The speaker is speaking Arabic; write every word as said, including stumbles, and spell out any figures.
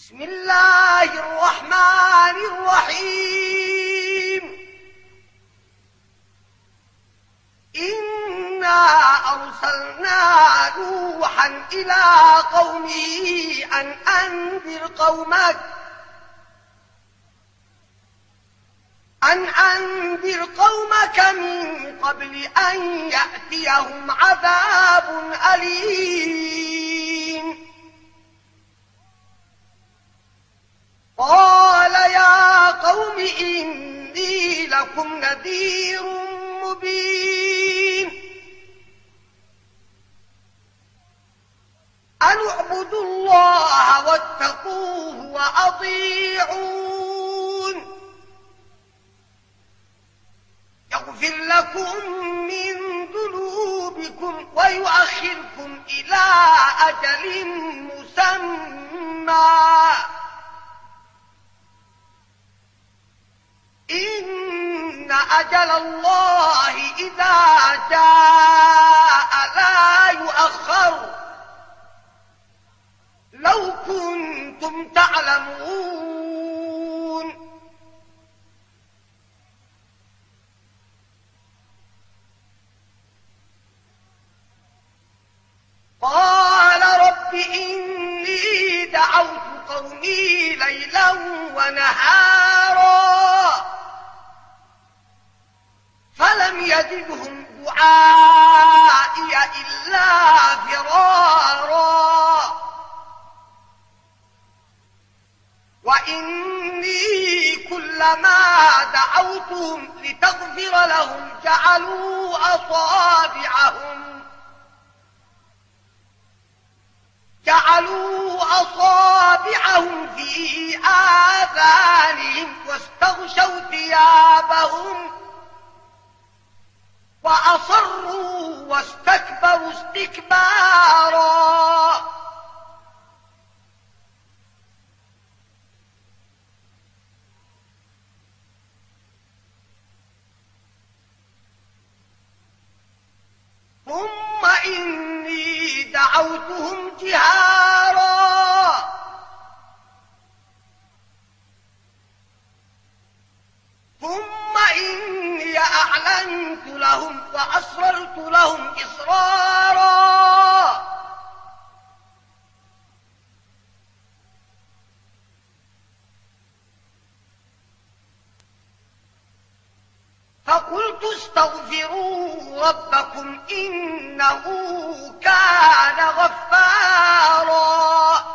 بسم الله الرحمن الرحيم. إنا أرسلنا نوحا إلى قومه أن أنذر قومك أن أنذر قومك من قبل أن يأتيهم عذاب أليم. قال يا قوم إني لكم نذير مبين. أن اعبدوا الله واتقوه وأطيعون يغفر لكم من ذنوبكم ويؤخركم إلى أجل مسمى إن أجل الله إذا جاء لا يؤخر لو كنتم تعلمون. قال رب إني دعوت قومي ليلا ونهارا فلم يزدهم دعائي إلا فرارا وإني كلما دعوتهم لتغفر لهم جعلوا أصابعهم جعلوا أصابعهم في آذانهم واستغشوا ثيابهم وأصروا واستكبروا استكبارا. ثم إني دعوتهم جهارا ثم إني أعلنت لهم وأسررت لهم إسرارا فقلت استغفروا ربكم إنه كان غفارا